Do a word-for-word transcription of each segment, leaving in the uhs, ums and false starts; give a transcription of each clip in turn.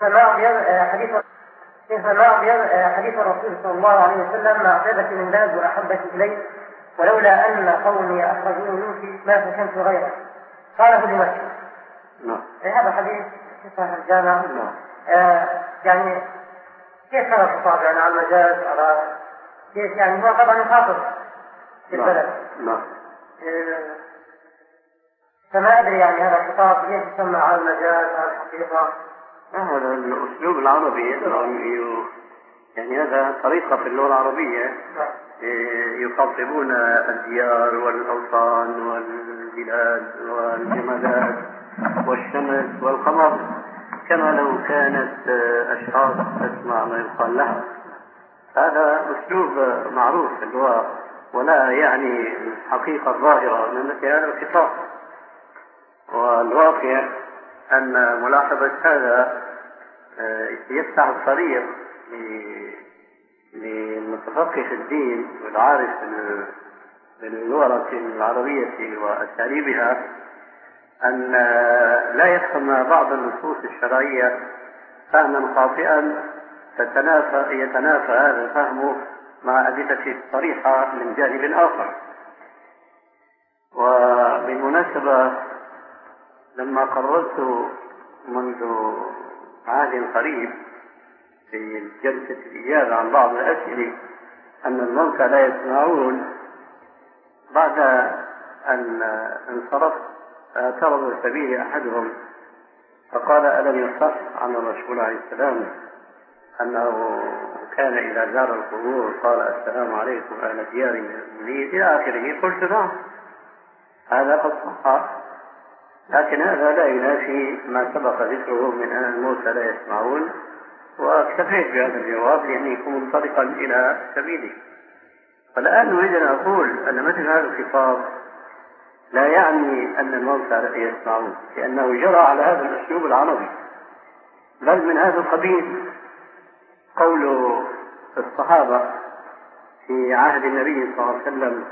فما أبيض حديث فما أبيض حديث الرسول صلى الله عليه وسلم ما أعجبك من بلد وأحبك إليه ولولا أن قومي أخرجوني منك ما سكنت غيره قاله لمكة. نعم. هذا حديث في صحيح الجامع. نعم. آه يعني كيف كان الخطاب يعني على المجاز على كيف يعني هو طبعا يخاطب في البلد. نعم. آه فما أدري يعني هذا الخطاب كيف يسمى على المجاز على الحقيقة. هذا الأسلوب العربي يعني هذا طريقة في اللغة العربية يخاطبون الديار والأوطان والبلاد والجمادات والشمس والقمر كما لو كانت أشخاص تسمع ما يقال لها. هذا أسلوب معروف في اللغة ولا يعني الحقيقة الظاهرة من مثل هذا الخطاب. والواقع أن ملاحظة هذا يفتح الطريق للمتفقه في الدين والعارف باللغة العربية وأساليبها أن لا يفهم بعض النصوص الشرعية فهما خاطئا تتنافى يتنافى هذا فهمه مع أدلة صريحة من جانب آخر. وبالمناسبة لما قررت منذ عهد قريب في جلسة الإجابة عن بعض الأسئلة أن الموتى لا يسمعون، بعد أن انصرفت اعترض سبيلي أحدهم فقال ألم يصح عن الرسول عليه السلام أنه كان إذا زار القبور قال السلام عليكم أهل ديار المؤمنين إلى آخره. قلت نعم هذا قد صح، لكن هذا لا ينافي ما سبق ذكره من أن الموتى لا يسمعون، واكتفيت بهذا الجواب لأنه يكون منطلقا إلى سبيله. فالآن نريد أن أقول أن مثل هذا الخطاب لا يعني أن الموتى لا يسمعون، لأنه جرى على هذا الأسلوب العربي. بل من هذا القبيل قول الصحابة في عهد النبي صلى الله عليه وسلم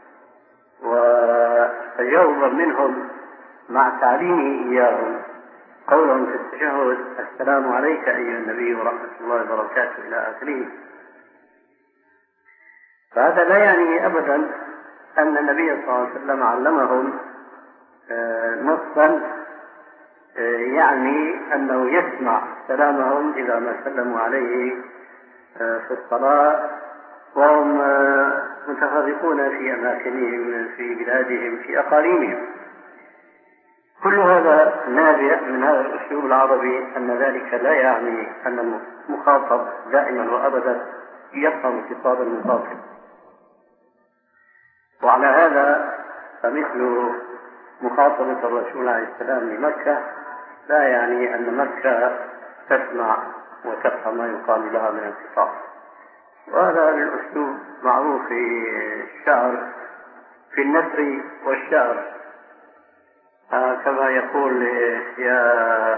وتجاوبا منهم مع تعليمه إياهم قولهم في التشهد السلام عليك أيها النبي ورحمة الله وبركاته إلى آخره. فهذا لا يعني أبدا أن النبي صلى الله عليه وسلم علمهم نصا يعني أنه يسمع كلامهم إذا ما سلموا عليه في الصلاة وهم متفرقون في أماكنهم في بلادهم في أقاليمهم. كل هذا نابع من هذا الأسلوب العربي أن ذلك لا يعني أن المخاطب دائما وأبدا يفهم خطاب المخاطب. وعلى هذا فمثل مخاطبة الرسول عليه السلام لمكة لا يعني أن مكة تسمع وتفهم ما يقال لها من الخطاب. وهذا الأسلوب معروف في الشعر في النثر والشعر، آه كما يقول يا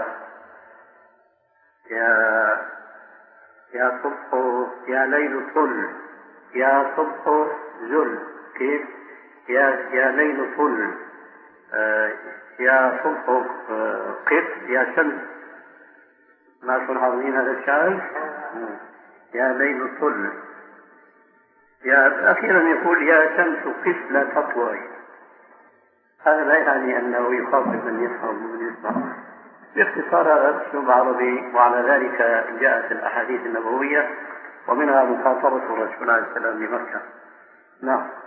يا يا صبح يا ليل طل يا صبح زل كيف يا يا ليل طل آه يا صبح آه قف يا شمس. ما كن حاضرين هذا الشعر؟ يا ليل طل يا أخيرا يقول يا شمس قف لا تطلعي. هذا لا يعني أنه يخاطب من يفهم ومن يسمع. باختصار هذا أسلوب عربي، وعلى ذلك جاءت الأحاديث النبوية ومنها مخاطبة الرسول عليه السلام بمكة. نعم.